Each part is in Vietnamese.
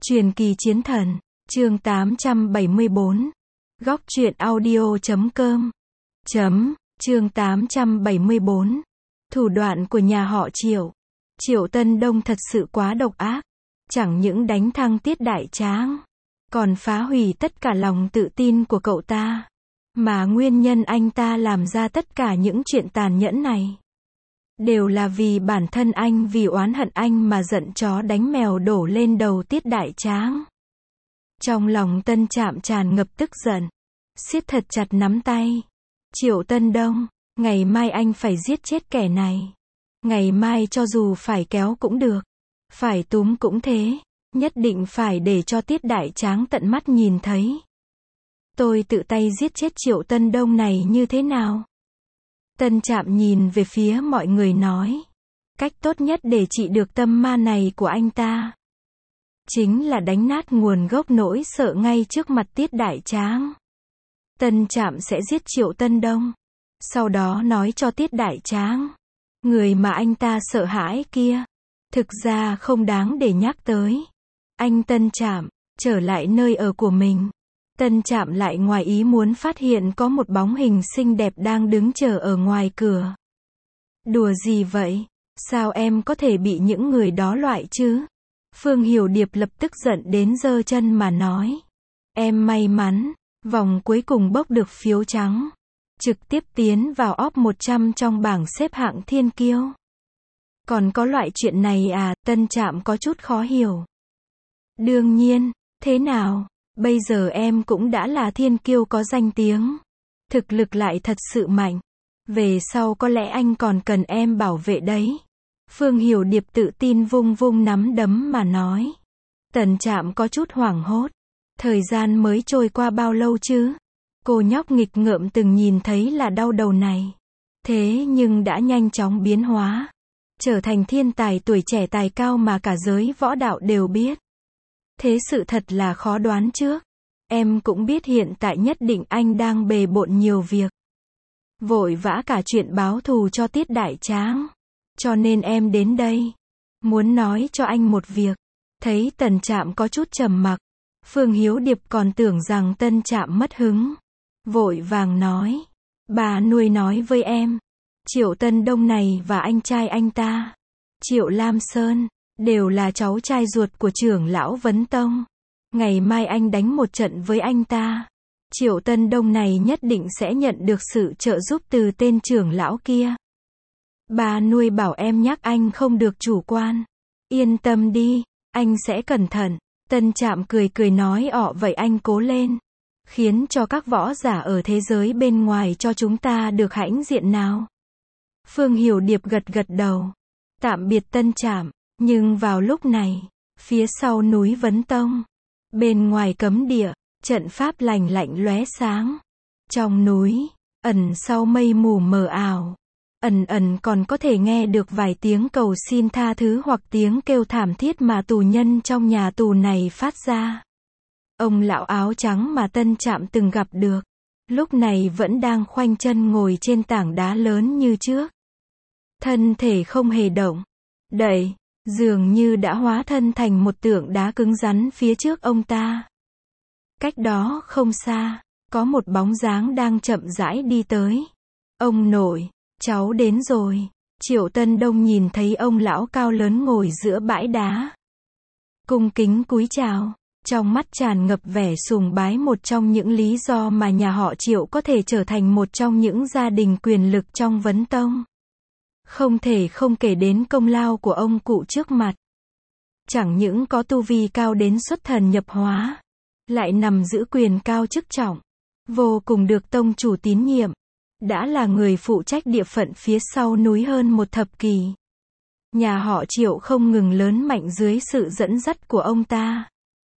Truyền kỳ chiến thần, chương 874. Góc truyện audio.com. Chương 874. Thủ đoạn của nhà họ Triệu. Triệu Tân Đông thật sự quá độc ác. Chẳng những đánh thăng Tiết Đại Tráng, còn phá hủy tất cả lòng tự tin của cậu ta. Mà nguyên nhân anh ta làm ra tất cả những chuyện tàn nhẫn này, đều là vì bản thân anh, vì oán hận anh mà giận chó đánh mèo đổ lên đầu Tiết Đại Tráng. Trong lòng Tân Trạm tràn ngập tức giận, siết thật chặt nắm tay. Triệu Tân Đông, ngày mai anh phải giết chết kẻ này. Ngày mai cho dù phải kéo cũng được, phải túm cũng thế, nhất định phải để cho Tiết Đại Tráng tận mắt nhìn thấy. Tôi tự tay giết chết Triệu Tân Đông này như thế nào? Tân Trạm nhìn về phía mọi người nói, cách tốt nhất để trị được tâm ma này của anh ta, chính là đánh nát nguồn gốc nỗi sợ ngay trước mặt Tiết Đại Tráng. Tân Trạm sẽ giết Triệu Tân Đông, sau đó nói cho Tiết Đại Tráng, người mà anh ta sợ hãi kia, thực ra không đáng để nhắc tới. Anh Tân Trạm trở lại nơi ở của mình. Tân Trạm lại ngoài ý muốn phát hiện có một bóng hình xinh đẹp đang đứng chờ ở ngoài cửa. Đùa gì vậy? Sao em có thể bị những người đó loại chứ? Phương Hiểu Điệp lập tức giận đến giơ chân mà nói. Em may mắn, vòng cuối cùng bốc được phiếu trắng, trực tiếp tiến vào top 100 trong bảng xếp hạng thiên kiêu. Còn có loại chuyện này à? Tân Trạm có chút khó hiểu. Đương nhiên, thế nào? Bây giờ em cũng đã là thiên kiêu có danh tiếng, thực lực lại thật sự mạnh. Về sau có lẽ anh còn cần em bảo vệ đấy. Phương Hiểu Điệp tự tin vung vung nắm đấm mà nói. Tân Trạm có chút hoảng hốt. Thời gian mới trôi qua bao lâu chứ? Cô nhóc nghịch ngợm từng nhìn thấy là đau đầu này, thế nhưng đã nhanh chóng biến hóa, trở thành thiên tài tuổi trẻ tài cao mà cả giới võ đạo đều biết. Thế sự thật là khó đoán trước. Em cũng biết hiện tại nhất định anh đang bề bộn nhiều việc, vội vã cả chuyện báo thù cho Tiết Đại Tráng. Cho nên em đến đây, muốn nói cho anh một việc. Thấy Tân Trạm có chút trầm mặc, Phương Hiểu Điệp còn tưởng rằng Tân Trạm mất hứng, vội vàng nói. Bà nuôi nói với em, Triệu Tân Đông này và anh trai anh ta, Triệu Lam Sơn, đều là cháu trai ruột của trưởng lão Vấn Tông. Ngày mai anh đánh một trận với anh ta, Triệu Tân Đông này nhất định sẽ nhận được sự trợ giúp từ tên trưởng lão kia. Bà nuôi bảo em nhắc anh không được chủ quan. Yên tâm đi, anh sẽ cẩn thận. Tân Trạm cười cười nói vậy anh cố lên, khiến cho các võ giả ở thế giới bên ngoài cho chúng ta được hãnh diện nào. Phương Hiểu Điệp gật gật đầu, tạm biệt Tân Trạm. Nhưng vào lúc này, phía sau núi Vấn Tông, bên ngoài cấm địa, trận pháp lạnh lạnh lóe sáng. Trong núi, ẩn sau mây mù mờ ảo, ẩn ẩn còn có thể nghe được vài tiếng cầu xin tha thứ hoặc tiếng kêu thảm thiết mà tù nhân trong nhà tù này phát ra. Ông lão áo trắng mà Tân Trạm từng gặp được, lúc này vẫn đang khoanh chân ngồi trên tảng đá lớn như trước. Thân thể không hề động đậy, dường như đã hóa thân thành một tượng đá cứng rắn phía trước ông ta. Cách đó không xa, có một bóng dáng đang chậm rãi đi tới. Ông nội, cháu đến rồi. Triệu Tân Đông nhìn thấy ông lão cao lớn ngồi giữa bãi đá, cung kính cúi chào, trong mắt tràn ngập vẻ sùng bái. Một trong những lý do mà nhà họ Triệu có thể trở thành một trong những gia đình quyền lực trong Vấn Tông, không thể không kể đến công lao của ông cụ trước mặt. Chẳng những có tu vi cao đến xuất thần nhập hóa, lại nằm giữ quyền cao chức trọng, vô cùng được tông chủ tín nhiệm, đã là người phụ trách địa phận phía sau núi hơn một thập kỷ. Nhà họ Triệu không ngừng lớn mạnh dưới sự dẫn dắt của ông ta.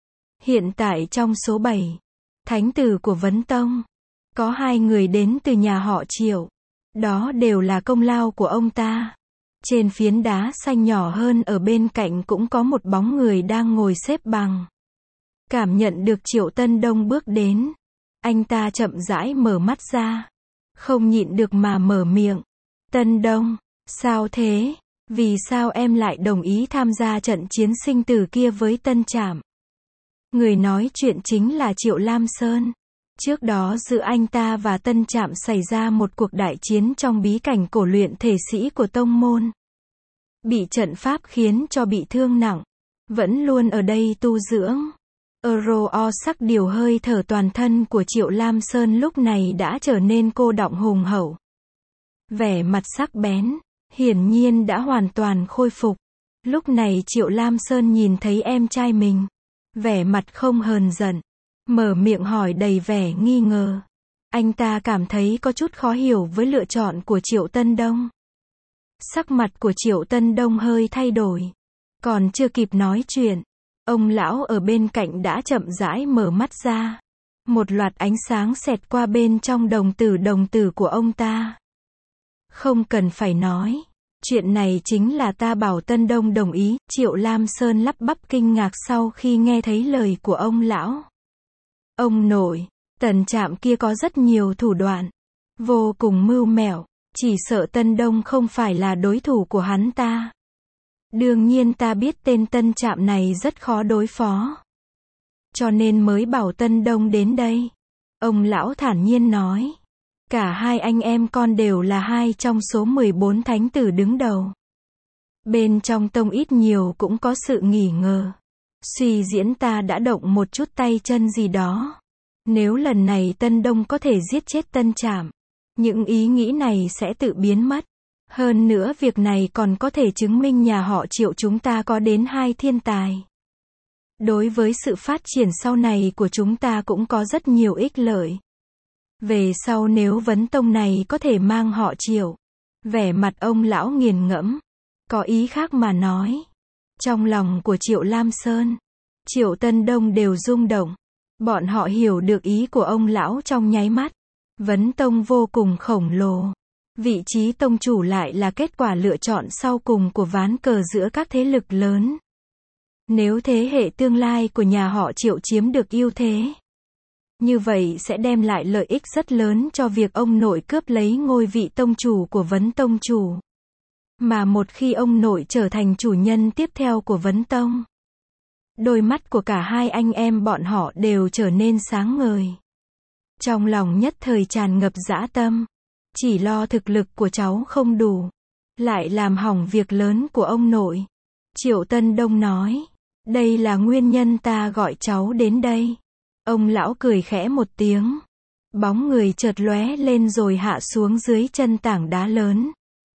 Hiện tại trong số 7 thánh tử của Vấn Tông, có 2 người đến từ nhà họ Triệu. Đó đều là công lao của ông ta. Trên phiến đá xanh nhỏ hơn ở bên cạnh cũng có một bóng người đang ngồi xếp bằng. Cảm nhận được Triệu Tân Đông bước đến, anh ta chậm rãi mở mắt ra, không nhịn được mà mở miệng. Tân Đông, sao thế? Vì sao em lại đồng ý tham gia trận chiến sinh tử kia với Tân Trạm? Người nói chuyện chính là Triệu Lam Sơn. Trước đó giữa anh ta và Tân Trạm xảy ra một cuộc đại chiến trong bí cảnh cổ luyện thể sĩ của tông môn. Bị trận pháp khiến cho bị thương nặng. Vẫn luôn ở đây tu dưỡng. O sắc điều hơi thở toàn thân của Triệu Lam Sơn lúc này đã trở nên cô đọng hùng hậu. Vẻ mặt sắc bén, hiển nhiên đã hoàn toàn khôi phục. Lúc này Triệu Lam Sơn nhìn thấy em trai mình. Vẻ mặt không hờn giận. Mở miệng hỏi đầy vẻ nghi ngờ. Anh ta cảm thấy có chút khó hiểu với lựa chọn của Triệu Tân Đông. Sắc mặt của Triệu Tân Đông hơi thay đổi. Còn chưa kịp nói chuyện, ông lão ở bên cạnh đã chậm rãi mở mắt ra. Một loạt ánh sáng xẹt qua bên trong đồng tử của ông ta. Không cần phải nói. Chuyện này chính là ta bảo Tân Đông đồng ý. Triệu Lam Sơn lắp bắp kinh ngạc sau khi nghe thấy lời của ông lão. Ông nội, Tần Trạm kia có rất nhiều thủ đoạn. Vô cùng mưu mẹo. Chỉ sợ Tân Đông không phải là đối thủ của hắn ta. Đương nhiên ta biết tên Tân Trạm này rất khó đối phó. Cho nên mới bảo Tân Đông đến đây. Ông lão thản nhiên nói. Cả hai anh em con đều là hai trong số 14 thánh tử đứng đầu. Bên trong tông ít nhiều cũng có sự nghi ngờ. Suy diễn ta đã động một chút tay chân gì đó. Nếu lần này Tân Đông có thể giết chết Tân Trạm, những ý nghĩ này sẽ tự biến mất. Hơn nữa việc này còn có thể chứng minh nhà họ Triệu chúng ta có đến hai thiên tài. Đối với sự phát triển sau này của chúng ta cũng có rất nhiều ích lợi. Về sau nếu vấn tông này có thể mang họ Triệu. Vẻ mặt ông lão nghiền ngẫm. Có ý khác mà nói. Trong lòng của Triệu Lam Sơn, Triệu Tân Đông đều rung động. Bọn họ hiểu được ý của ông lão trong nháy mắt. Vấn tông vô cùng khổng lồ. Vị trí tông chủ lại là kết quả lựa chọn sau cùng của ván cờ giữa các thế lực lớn. Nếu thế hệ tương lai của nhà họ Triệu chiếm được ưu thế, như vậy sẽ đem lại lợi ích rất lớn cho việc ông nội cướp lấy ngôi vị tông chủ của Vấn Tông chủ. Mà một khi ông nội trở thành chủ nhân tiếp theo của Vấn Tông, đôi mắt của cả hai anh em bọn họ đều trở nên sáng ngời. Trong lòng nhất thời tràn ngập dã tâm. Chỉ lo thực lực của cháu không đủ, lại làm hỏng việc lớn của ông nội. Triệu Tân Đông nói. Đây là nguyên nhân ta gọi cháu đến đây. Ông lão cười khẽ một tiếng. Bóng người chợt lóe lên rồi hạ xuống dưới chân tảng đá lớn.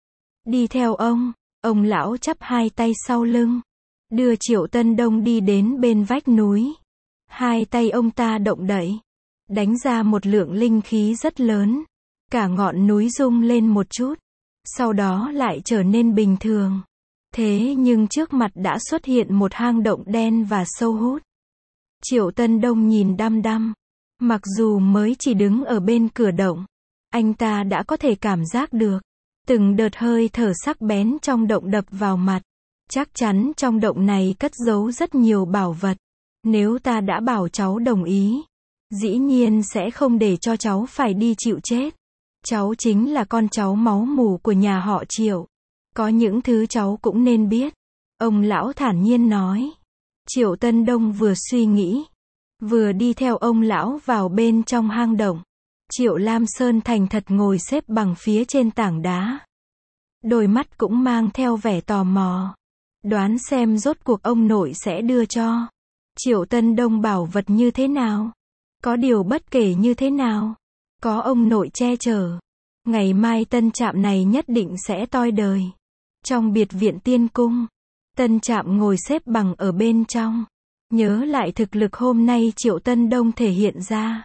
Đi theo ông lão chắp hai tay sau lưng. Đưa Triệu Tân Đông đi đến bên vách núi. Hai tay ông ta động đậy. Đánh ra một lượng linh khí rất lớn. Cả ngọn núi rung lên một chút. Sau đó lại trở nên bình thường. Thế nhưng trước mặt đã xuất hiện một hang động đen và sâu hút. Triệu Tân Đông nhìn đăm đăm. Mặc dù mới chỉ đứng ở bên cửa động, anh ta đã có thể cảm giác được. Từng đợt hơi thở sắc bén trong động đập vào mặt. Chắc chắn trong động này cất giấu rất nhiều bảo vật. Nếu ta đã bảo cháu đồng ý, dĩ nhiên sẽ không để cho cháu phải đi chịu chết. Cháu chính là con cháu máu mủ của nhà họ Triệu. Có những thứ cháu cũng nên biết. Ông lão thản nhiên nói. Triệu Tân Đông vừa suy nghĩ, vừa đi theo ông lão vào bên trong hang động. Triệu Lam Sơn thành thật ngồi xếp bằng phía trên tảng đá. Đôi mắt cũng mang theo vẻ tò mò. Đoán xem rốt cuộc ông nội sẽ đưa cho Triệu Tân Đông bảo vật như thế nào. Có điều bất kể như thế nào, có ông nội che chở, ngày mai Tân Trạm này nhất định sẽ toi đời. Trong biệt viện tiên cung, Tân Trạm ngồi xếp bằng ở bên trong. Nhớ lại thực lực hôm nay Triệu Tân Đông thể hiện ra.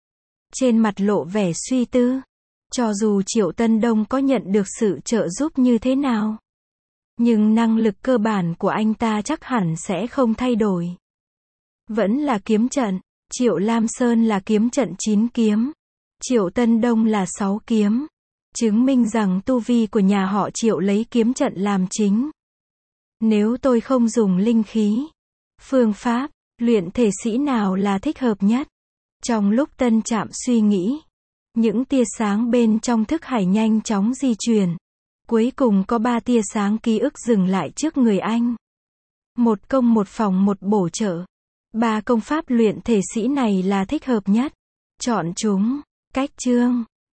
Trên mặt lộ vẻ suy tư. Cho dù Triệu Tân Đông có nhận được sự trợ giúp như thế nào, nhưng năng lực cơ bản của anh ta chắc hẳn sẽ không thay đổi. Vẫn là kiếm trận. Triệu Lam Sơn là kiếm trận 9 kiếm. Triệu Tân Đông là 6 kiếm. Chứng minh rằng tu vi của nhà họ Triệu lấy kiếm trận làm chính. Nếu tôi không dùng linh khí, phương pháp, luyện thể sĩ nào là thích hợp nhất? Trong lúc Tân Trạm suy nghĩ, những tia sáng bên trong thức hải nhanh chóng di chuyển. Cuối cùng có 3 tia sáng ký ức dừng lại trước người anh. Một công một phòng một bổ trợ. Ba công pháp luyện thể sĩ này là thích hợp nhất. Chọn chúng. Cách chương